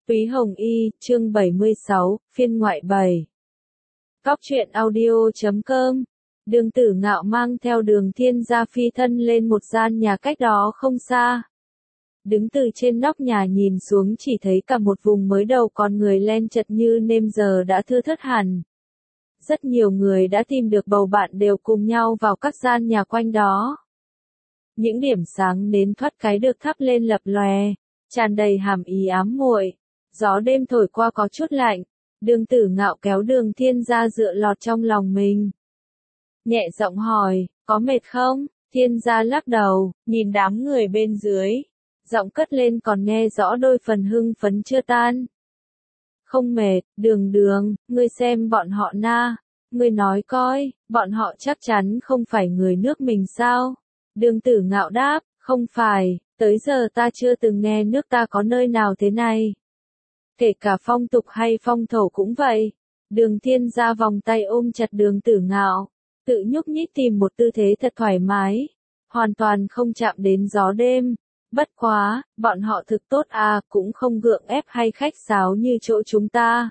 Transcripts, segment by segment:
Túy Hồng Y, chương 76, phiên ngoại 7. Cóc truyện audio.com. Đường Tử Ngạo mang theo Đường Thiên Gia phi thân lên một gian nhà cách đó không xa. Đứng từ trên nóc nhà nhìn xuống chỉ thấy cả một vùng mới đầu con người len chật như nêm giờ đã thưa thớt hẳn. Rất nhiều người đã tìm được bầu bạn đều cùng nhau vào các gian nhà quanh đó. Những điểm sáng nến thoát cái được thắp lên lập lòe, tràn đầy hàm ý ám muội. Gió đêm thổi qua có chút lạnh, Đường Tử Ngạo kéo Đường Thiên Gia dựa lọt trong lòng mình. Nhẹ giọng hỏi, có mệt không? Thiên Gia lắc đầu, nhìn đám người bên dưới. Giọng cất lên còn nghe rõ đôi phần hưng phấn chưa tan. Không mệt, Đường, ngươi xem bọn họ na. Ngươi nói coi, bọn họ chắc chắn không phải người nước mình sao? Đường Tử Ngạo đáp, không phải, tới giờ ta chưa từng nghe nước ta có nơi nào thế này. Kể cả phong tục hay phong thổ cũng vậy. Đường Thiên Gia vòng tay ôm chặt Đường Tử Ngạo, tự nhúc nhích tìm một tư thế thật thoải mái, hoàn toàn không chạm đến gió đêm. Bất quá, bọn họ thực tốt à, cũng không gượng ép hay khách sáo như chỗ chúng ta.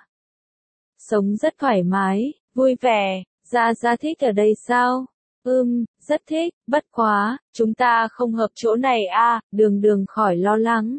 Sống rất thoải mái, vui vẻ, Gia thích ở đây sao? Rất thích, bất quá, chúng ta không hợp chỗ này à, Đường khỏi lo lắng.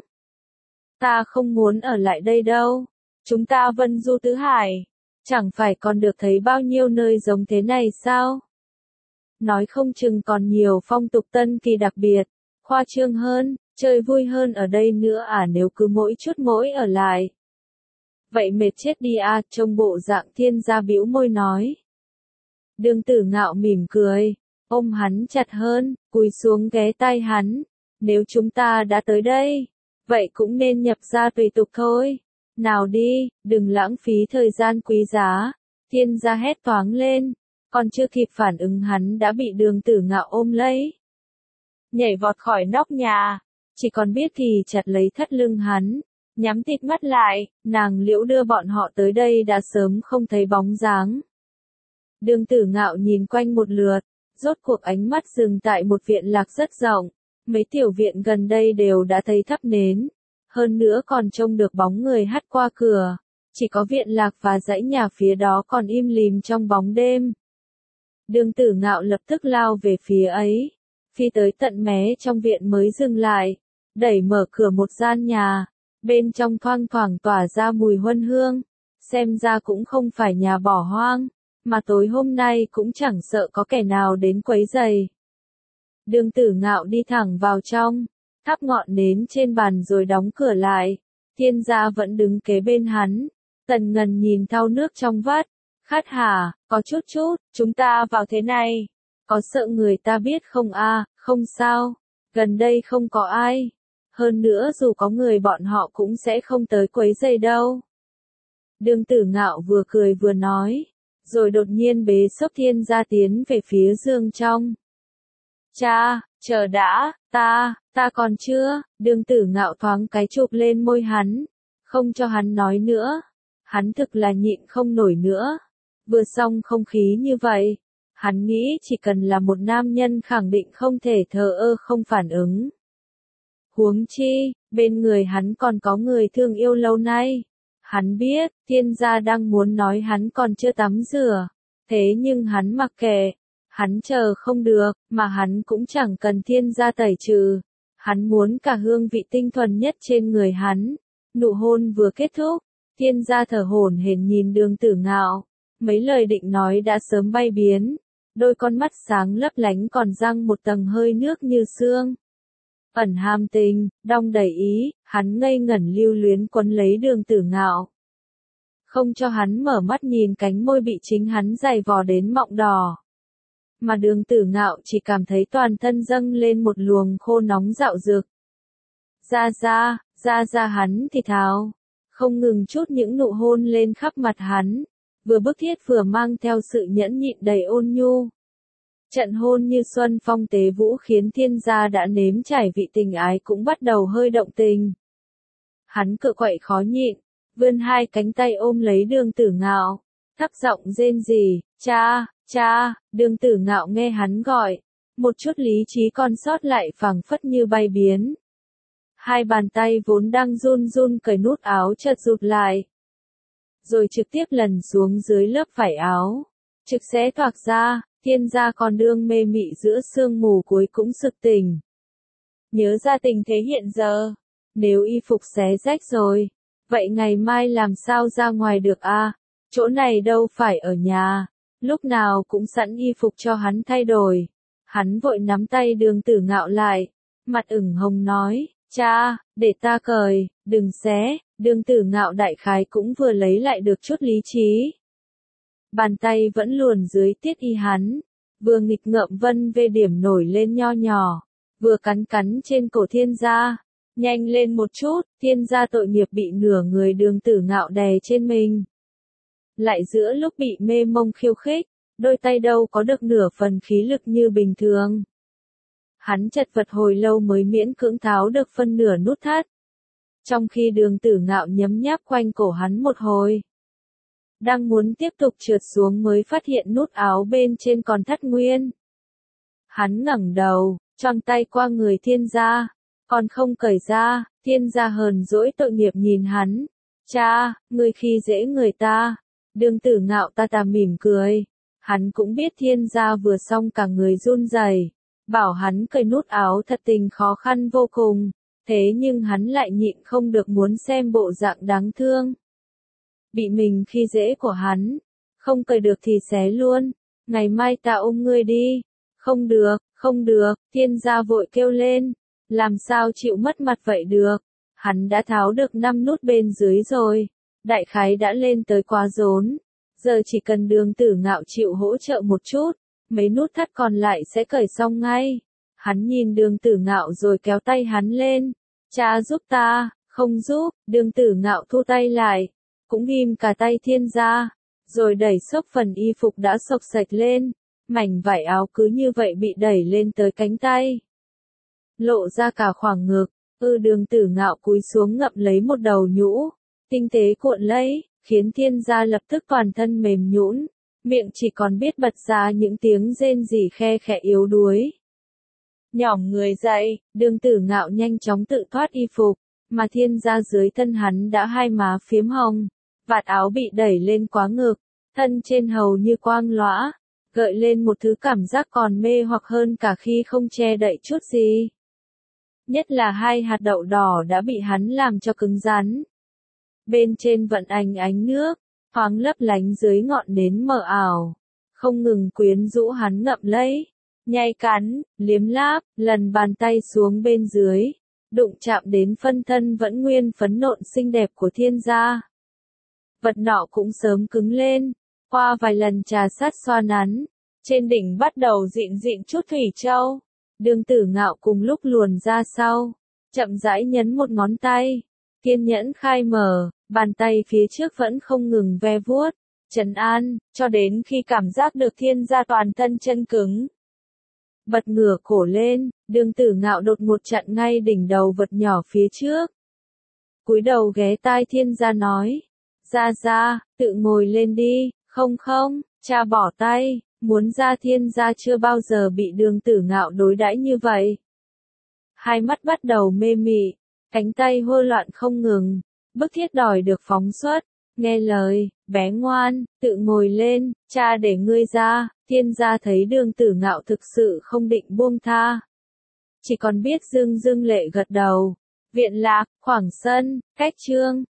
Ta không muốn ở lại đây đâu. Chúng ta vân du tứ hải, chẳng phải còn được thấy bao nhiêu nơi giống thế này sao? Nói không chừng còn nhiều phong tục tân kỳ đặc biệt, khoa trương hơn, chơi vui hơn ở đây nữa à, nếu cứ mỗi chút mỗi ở lại. Vậy mệt chết đi à, trông bộ dạng Thiên Gia bĩu môi nói. Đường Tử Ngạo mỉm cười, ôm hắn chặt hơn, cúi xuống ghé tai hắn. Nếu chúng ta đã tới đây, vậy cũng nên nhập gia tùy tục thôi. Nào đi, đừng lãng phí thời gian quý giá. Thiên Gia hét toáng lên, còn chưa kịp phản ứng hắn đã bị Đường Tử Ngạo ôm lấy. Nhảy vọt khỏi nóc nhà, chỉ còn biết thì chặt lấy thắt lưng hắn, nhắm tịt mắt lại, nàng Liễu đưa bọn họ tới đây đã sớm không thấy bóng dáng. Đường Tử Ngạo nhìn quanh một lượt, rốt cuộc ánh mắt dừng tại một viện lạc rất rộng. Mấy tiểu viện gần đây đều đã thấy thắp nến, hơn nữa còn trông được bóng người hắt qua cửa, chỉ có viện lạc và dãy nhà phía đó còn im lìm trong bóng đêm. Đường Tử Ngạo lập tức lao về phía ấy, phi tới tận mé trong viện mới dừng lại, đẩy mở cửa một gian nhà, bên trong thoang thoảng tỏa ra mùi huân hương, xem ra cũng không phải nhà bỏ hoang, mà tối hôm nay cũng chẳng sợ có kẻ nào đến quấy rầy. Đường Tử Ngạo đi thẳng vào trong, thắp ngọn nến trên bàn rồi đóng cửa lại. Thiên Gia vẫn đứng kế bên hắn. Tần Ngần nhìn thau nước trong vắt. Khát hả, có chút, chúng ta vào thế này. Có sợ người ta biết không à, không sao. Gần đây không có ai. Hơn nữa dù có người bọn họ cũng sẽ không tới quấy rầy đâu. Đường Tử Ngạo vừa cười vừa nói. Rồi đột nhiên bế xốc Thiên Gia tiến về phía giường trong. Cha, chờ đã, ta còn chưa. Đường Tử Ngạo thoáng cái chụp lên môi hắn, không cho hắn nói nữa. Hắn thực là nhịn không nổi nữa. Vừa xong không khí như vậy, hắn nghĩ chỉ cần là một nam nhân khẳng định không thể thờ ơ không phản ứng. Huống chi, bên người hắn còn có người thương yêu lâu nay. Hắn biết, Thiên Gia đang muốn nói hắn còn chưa tắm rửa, thế nhưng hắn mặc kệ. Hắn chờ không được, mà hắn cũng chẳng cần Thiên Gia tẩy trừ. Hắn muốn cả hương vị tinh thuần nhất trên người hắn. Nụ hôn vừa kết thúc, Thiên Gia thở hổn hển nhìn Đường Tử Ngạo. Mấy lời định nói đã sớm bay biến. Đôi con mắt sáng lấp lánh còn răng một tầng hơi nước như sương. Ẩn ham tình, đong đầy ý, hắn ngây ngẩn lưu luyến quấn lấy Đường Tử Ngạo. Không cho hắn mở mắt nhìn cánh môi bị chính hắn giày vò đến mọng đỏ. Mà Đường Tử Ngạo chỉ cảm thấy toàn thân dâng lên một luồng khô nóng dạo dực. Ra hắn thì thào, không ngừng chút những nụ hôn lên khắp mặt hắn, vừa bức thiết vừa mang theo sự nhẫn nhịn đầy ôn nhu. Trận hôn như xuân phong tế vũ khiến Thiên Gia đã nếm trải vị tình ái cũng bắt đầu hơi động tình. Hắn cựa quậy khó nhịn, vươn hai cánh tay ôm lấy Đường Tử Ngạo, thấp giọng rên rỉ, cha, Đường Tử Ngạo nghe hắn gọi, một chút lý trí còn sót lại phảng phất như bay biến. Hai bàn tay vốn đang run run cởi nút áo chợt rụt lại. Rồi trực tiếp lần xuống dưới lớp vải áo. Trực xé toạc ra, Thiên Gia còn đương mê mị giữa sương mù cuối cũng sực tỉnh. Nhớ ra tình thế hiện giờ. Nếu y phục xé rách rồi, vậy ngày mai làm sao ra ngoài được a? Chỗ này đâu phải ở nhà. Lúc nào cũng sẵn y phục cho hắn thay đổi. Hắn vội nắm tay Đường Tử Ngạo lại. Mặt ửng hồng nói, cha, để ta cởi, đừng xé. Đường Tử Ngạo đại khái cũng vừa lấy lại được chút lý trí. Bàn tay vẫn luồn dưới tiết y hắn. Vừa nghịch ngợm vân về điểm nổi lên nho nhỏ. Vừa cắn cắn trên cổ Thiên Gia. Nhanh lên một chút, Thiên Gia tội nghiệp bị nửa người Đường Tử Ngạo đè trên mình. Lại giữa lúc bị mê mông khiêu khích, đôi tay đâu có được nửa phần khí lực như bình thường. Hắn chật vật hồi lâu mới miễn cưỡng tháo được phân nửa nút thắt. Trong khi Đường Tử Ngạo nhấm nháp quanh cổ hắn một hồi. Đang muốn tiếp tục trượt xuống mới phát hiện nút áo bên trên còn thắt nguyên. Hắn ngẩng đầu, choàng tay qua người Thiên Gia. Còn không cởi ra, Thiên Gia hờn dỗi tội nghiệp nhìn hắn. Cha, ngươi khi dễ người ta. Đường Tử Ngạo ta mỉm cười. Hắn cũng biết Thiên Gia vừa xong cả người run rẩy, bảo hắn cởi nút áo thật tình khó khăn vô cùng. Thế nhưng hắn lại nhịn không được muốn xem bộ dạng đáng thương. Bị mình khi dễ của hắn. Không cởi được thì xé luôn. Ngày mai ta ôm ngươi đi. Không được, không được, Thiên Gia vội kêu lên. Làm sao chịu mất mặt vậy được. Hắn đã tháo được 5 nút bên dưới rồi. Đại khái đã lên tới quá rốn. Giờ chỉ cần Đường Tử Ngạo chịu hỗ trợ một chút. Mấy nút thắt còn lại sẽ cởi xong ngay. Hắn nhìn Đường Tử Ngạo rồi kéo tay hắn lên. Cha giúp ta, không giúp. Đường Tử Ngạo thu tay lại. Cũng ghim cả tay Thiên Gia. Rồi đẩy xốc phần y phục đã xộc xệch lên. Mảnh vải áo cứ như vậy bị đẩy lên tới cánh tay. Lộ ra cả khoảng ngực. Đường Tử Ngạo cúi xuống ngậm lấy một đầu nhũ. Tinh tế cuộn lấy, khiến Thiên Gia lập tức toàn thân mềm nhũn. Miệng chỉ còn biết bật ra những tiếng rên rỉ khe khẽ yếu đuối. Nhỏm người dậy, Đường Tử Ngạo nhanh chóng tự thoát y phục. Mà Thiên Gia dưới thân hắn đã hai má phiếm hồng. Vạt áo bị đẩy lên quá ngực. Thân trên hầu như quang lõa. Gợi lên một thứ cảm giác còn mê hoặc hơn cả khi không che đậy chút gì. Nhất là hai hạt đậu đỏ đã bị hắn làm cho cứng rắn. Bên trên vận ánh nước, thoáng lấp lánh dưới ngọn nến mờ ảo. Không ngừng quyến rũ hắn ngậm lấy, nhai cắn, liếm láp, lần bàn tay xuống bên dưới. Đụng chạm đến phân thân vẫn nguyên phấn nộn xinh đẹp của Thiên Gia. Vật nọ cũng sớm cứng lên, qua vài lần trà sát xoa nắn. Trên đỉnh bắt đầu dịn chút thủy châu. Đường Tử Ngạo cùng lúc luồn ra sau, chậm rãi nhấn một ngón tay, kiên nhẫn khai mở, bàn tay phía trước vẫn không ngừng ve vuốt, trấn an, cho đến khi cảm giác được Thiên Gia toàn thân chân cứng. Bật ngửa cổ lên, Đường Tử Ngạo đột ngột chặn ngay đỉnh đầu vật nhỏ phía trước. Cúi đầu ghé tai Thiên Gia nói, Gia, tự ngồi lên đi, không, cha bỏ tay. Muốn ra Thiên Gia chưa bao giờ bị Đường Tử Ngạo đối đãi như vậy. Hai mắt bắt đầu mê mị, cánh tay hô loạn không ngừng, bức thiết đòi được phóng xuất. Nghe lời, bé ngoan, tự ngồi lên, cha để ngươi ra. Thiên Gia thấy Đường Tử Ngạo thực sự không định buông tha. Chỉ còn biết dưng lệ gật đầu. Viện Lạc, khoảng sân, cách chương.